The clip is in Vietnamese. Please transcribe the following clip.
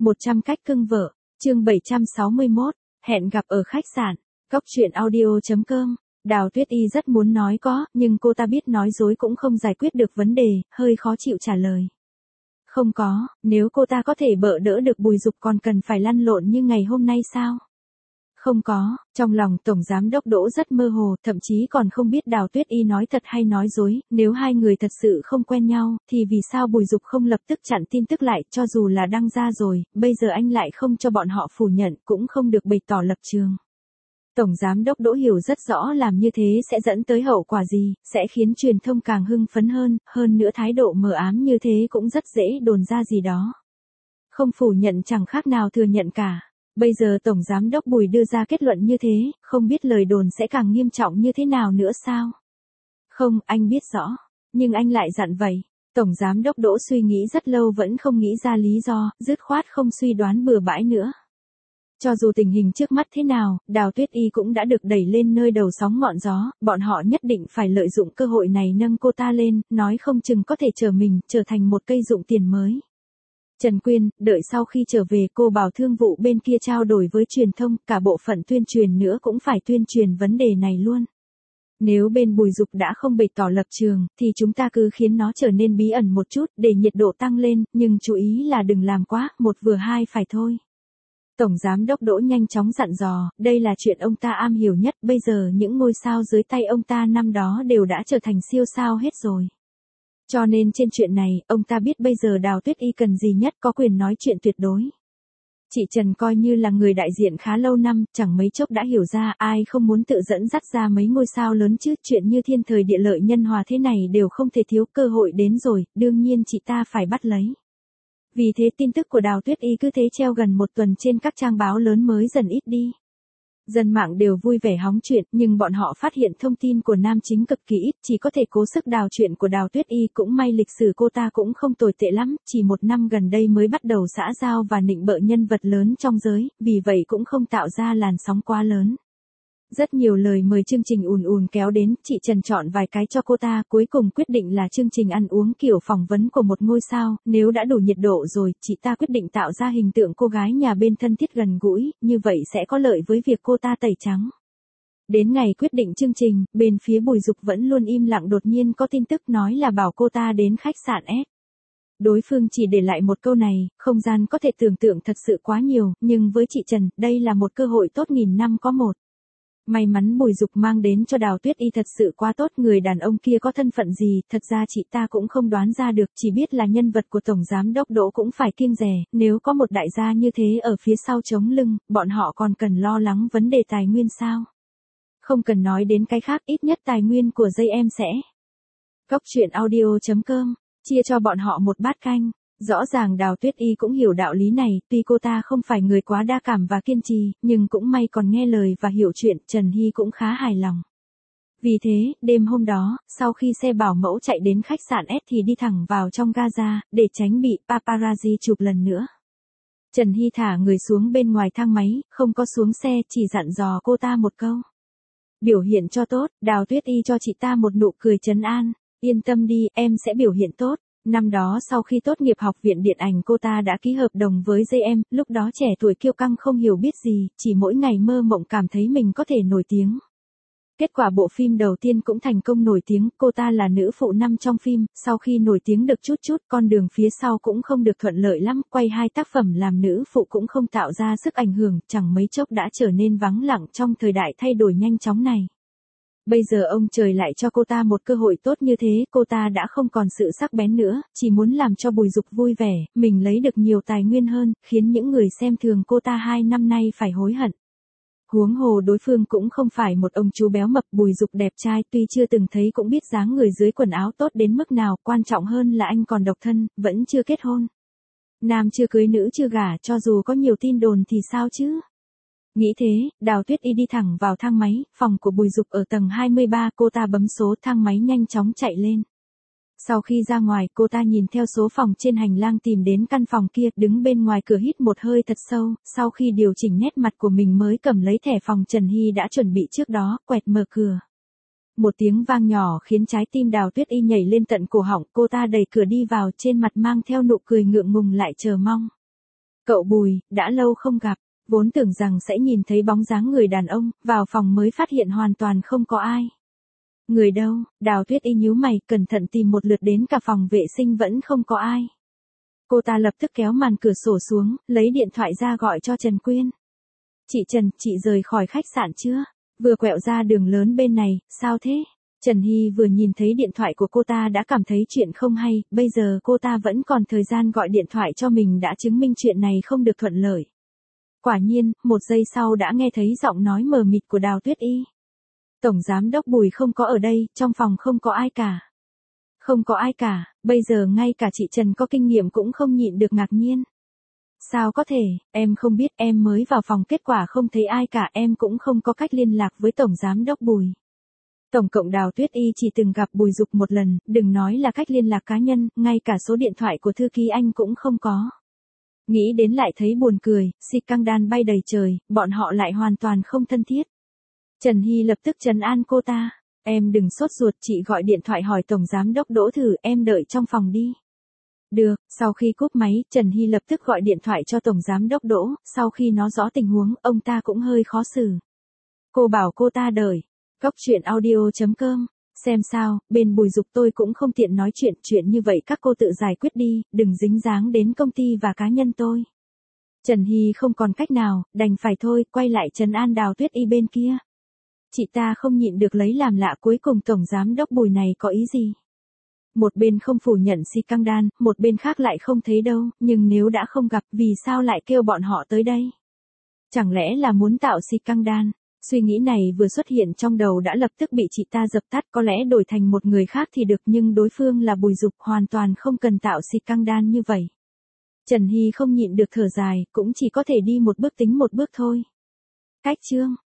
100 cách cưng vợ, chương 761, hẹn gặp ở khách sạn, Cóc truyện audio.com. Đào Tuyết Y rất muốn nói có, nhưng cô ta biết nói dối cũng không giải quyết được vấn đề, hơi khó chịu trả lời. Không có, nếu cô ta có thể bỡ đỡ được Bùi Dục còn cần phải lăn lộn như ngày hôm nay sao? Không có, trong lòng Tổng Giám Đốc Đỗ rất mơ hồ, thậm chí còn không biết Đào Tuyết Y nói thật hay nói dối, nếu hai người thật sự không quen nhau, thì vì sao Bùi Dục không lập tức chặn tin tức lại, cho dù là đăng ra rồi, bây giờ anh lại không cho bọn họ phủ nhận, cũng không được bày tỏ lập trường. Tổng Giám Đốc Đỗ hiểu rất rõ làm như thế sẽ dẫn tới hậu quả gì, sẽ khiến truyền thông càng hưng phấn hơn nữa thái độ mờ ám như thế cũng rất dễ đồn ra gì đó. Không phủ nhận chẳng khác nào thừa nhận cả. Bây giờ Tổng Giám Đốc Bùi đưa ra kết luận như thế, không biết lời đồn sẽ càng nghiêm trọng như thế nào nữa sao? Không, anh biết rõ. Nhưng anh lại dặn vậy. Tổng Giám Đốc Đỗ suy nghĩ rất lâu vẫn không nghĩ ra lý do, dứt khoát không suy đoán bừa bãi nữa. Cho dù tình hình trước mắt thế nào, Đào Tuyết Y cũng đã được đẩy lên nơi đầu sóng ngọn gió, bọn họ nhất định phải lợi dụng cơ hội này nâng cô ta lên, nói không chừng có thể trở thành một cây dụng tiền mới. Trần Quyên, đợi sau khi trở về cô bảo thương vụ bên kia trao đổi với truyền thông, cả bộ phận tuyên truyền nữa cũng phải tuyên truyền vấn đề này luôn. Nếu bên Bùi Dục đã không bày tỏ lập trường, thì chúng ta cứ khiến nó trở nên bí ẩn một chút, để nhiệt độ tăng lên, nhưng chú ý là đừng làm quá, một vừa hai phải thôi. Tổng Giám Đốc Đỗ nhanh chóng dặn dò, đây là chuyện ông ta am hiểu nhất, bây giờ những ngôi sao dưới tay ông ta năm đó đều đã trở thành siêu sao hết rồi. Cho nên trên chuyện này, ông ta biết bây giờ Đào Tuyết Y cần gì nhất, có quyền nói chuyện tuyệt đối. Chị Trần coi như là người đại diện khá lâu năm, chẳng mấy chốc đã hiểu ra ai không muốn tự dẫn dắt ra mấy ngôi sao lớn chứ, chuyện như thiên thời địa lợi nhân hòa thế này đều không thể thiếu, cơ hội đến rồi, đương nhiên chị ta phải bắt lấy. Vì thế tin tức của Đào Tuyết Y cứ thế treo gần một tuần trên các trang báo lớn mới dần ít đi. Dân mạng đều vui vẻ hóng chuyện, nhưng bọn họ phát hiện thông tin của nam chính cực kỳ ít, chỉ có thể cố sức đào chuyện của Đào Tuyết Y, cũng may lịch sử cô ta cũng không tồi tệ lắm, chỉ một năm gần đây mới bắt đầu xã giao và nịnh bợ nhân vật lớn trong giới, vì vậy cũng không tạo ra làn sóng quá lớn. Rất nhiều lời mời chương trình ùn kéo đến, chị Trần chọn vài cái cho cô ta, cuối cùng quyết định là chương trình ăn uống kiểu phỏng vấn của một ngôi sao, nếu đã đủ nhiệt độ rồi, chị ta quyết định tạo ra hình tượng cô gái nhà bên thân thiết gần gũi, như vậy sẽ có lợi với việc cô ta tẩy trắng. Đến ngày quyết định chương trình, bên phía Bùi Dục vẫn luôn im lặng, đột nhiên có tin tức nói là bảo cô ta đến khách sạn S. Đối phương chỉ để lại một câu này, không gian có thể tưởng tượng thật sự quá nhiều, nhưng với chị Trần, đây là một cơ hội tốt nghìn năm có một. May mắn Bùi Dục mang đến cho Đào Tuyết Y thật sự quá tốt, người đàn ông kia có thân phận gì, thật ra chị ta cũng không đoán ra được, chỉ biết là nhân vật của Tổng Giám Đốc Đỗ cũng phải kiêng dè, nếu có một đại gia như thế ở phía sau chống lưng, bọn họ còn cần lo lắng vấn đề tài nguyên sao? Không cần nói đến cái khác, ít nhất tài nguyên của dây em sẽ. Cóc truyện audio.com, chia cho bọn họ một bát canh. Rõ ràng Đào Tuyết Y cũng hiểu đạo lý này, tuy cô ta không phải người quá đa cảm và kiên trì, nhưng cũng may còn nghe lời và hiểu chuyện, Trần Hy cũng khá hài lòng. Vì thế, đêm hôm đó, sau khi xe bảo mẫu chạy đến khách sạn S thì đi thẳng vào trong Gaza, để tránh bị paparazzi chụp lần nữa. Trần Hy thả người xuống bên ngoài thang máy, không có xuống xe, chỉ dặn dò cô ta một câu. Biểu hiện cho tốt, Đào Tuyết Y cho chị ta một nụ cười trấn an, yên tâm đi, em sẽ biểu hiện tốt. Năm đó sau khi tốt nghiệp học viện điện ảnh cô ta đã ký hợp đồng với JM, lúc đó trẻ tuổi kiêu căng không hiểu biết gì, chỉ mỗi ngày mơ mộng cảm thấy mình có thể nổi tiếng. Kết quả bộ phim đầu tiên cũng thành công nổi tiếng, cô ta là nữ phụ nam trong phim, sau khi nổi tiếng được chút con đường phía sau cũng không được thuận lợi lắm, quay 2 tác phẩm làm nữ phụ cũng không tạo ra sức ảnh hưởng, chẳng mấy chốc đã trở nên vắng lặng trong thời đại thay đổi nhanh chóng này. Bây giờ ông trời lại cho cô ta một cơ hội tốt như thế, cô ta đã không còn sự sắc bén nữa, chỉ muốn làm cho Bùi Dục vui vẻ, mình lấy được nhiều tài nguyên hơn, khiến những người xem thường cô ta 2 năm nay phải hối hận. Huống hồ đối phương cũng không phải một ông chú béo mập, Bùi Dục đẹp trai, tuy chưa từng thấy cũng biết dáng người dưới quần áo tốt đến mức nào, quan trọng hơn là anh còn độc thân, vẫn chưa kết hôn. Nam chưa cưới nữ chưa gả, cho dù có nhiều tin đồn thì sao chứ? Nghĩ thế, Đào Tuyết Y đi thẳng vào thang máy, phòng của Bùi Dục ở tầng 23, cô ta bấm số, thang máy nhanh chóng chạy lên. Sau khi ra ngoài, cô ta nhìn theo số phòng trên hành lang tìm đến căn phòng kia, đứng bên ngoài cửa hít một hơi thật sâu, sau khi điều chỉnh nét mặt của mình mới cầm lấy thẻ phòng Trần Hy đã chuẩn bị trước đó, quẹt mở cửa. Một tiếng vang nhỏ khiến trái tim Đào Tuyết Y nhảy lên tận cổ họng, cô ta đẩy cửa đi vào, trên mặt mang theo nụ cười ngượng ngùng lại chờ mong. Cậu Bùi, đã lâu không gặp, vốn tưởng rằng sẽ nhìn thấy bóng dáng người đàn ông, vào phòng mới phát hiện hoàn toàn không có ai. Người đâu? Đào Tuyết Y nhíu mày, cẩn thận tìm một lượt đến cả phòng vệ sinh vẫn không có ai. Cô ta lập tức kéo màn cửa sổ xuống, lấy điện thoại ra gọi cho Trần Quyên. Chị Trần, chị rời khỏi khách sạn chưa? Vừa quẹo ra đường lớn bên này, sao thế? Trần Hy vừa nhìn thấy điện thoại của cô ta đã cảm thấy chuyện không hay, bây giờ cô ta vẫn còn thời gian gọi điện thoại cho mình đã chứng minh chuyện này không được thuận lợi. Quả nhiên, một giây sau đã nghe thấy giọng nói mờ mịt của Đào Tuyết Y. Tổng giám đốc Bùi không có ở đây, trong phòng không có ai cả. Không có ai cả, bây giờ ngay cả chị Trần có kinh nghiệm cũng không nhịn được ngạc nhiên. Sao có thể, em không biết, em mới vào phòng kết quả không thấy ai cả, em cũng không có cách liên lạc với Tổng giám đốc Bùi. Tổng cộng Đào Tuyết Y chỉ từng gặp Bùi Dục một lần, đừng nói là cách liên lạc cá nhân, ngay cả số điện thoại của thư ký anh cũng không có. Nghĩ đến lại thấy buồn cười, scandal bay đầy trời, bọn họ lại hoàn toàn không thân thiết. Trần Hy lập tức trấn an cô ta, em đừng sốt ruột, chị gọi điện thoại hỏi Tổng giám đốc Đỗ thử, em đợi trong phòng đi. Được, sau khi cúp máy, Trần Hy lập tức gọi điện thoại cho Tổng giám đốc Đỗ, sau khi nó rõ tình huống, ông ta cũng hơi khó xử. Cô bảo cô ta đợi. Góc truyện audio.com, xem sao, bên Bùi Dục tôi cũng không tiện nói chuyện như vậy các cô tự giải quyết đi, đừng dính dáng đến công ty và cá nhân tôi. Trần Hy không còn cách nào, đành phải thôi, quay lại trấn an Đào Tuyết Y bên kia. Chị ta không nhịn được lấy làm lạ, cuối cùng Tổng giám đốc Bùi này có ý gì? Một bên không phủ nhận scandal, một bên khác lại không thấy đâu, nhưng nếu đã không gặp, vì sao lại kêu bọn họ tới đây? Chẳng lẽ là muốn tạo scandal? Suy nghĩ này vừa xuất hiện trong đầu đã lập tức bị chị ta dập tắt, có lẽ đổi thành một người khác thì được, nhưng đối phương là Bùi Dục, hoàn toàn không cần tạo scandal như vậy. Trần Hy không nhịn được thở dài, cũng chỉ có thể đi một bước tính một bước thôi. Cách chương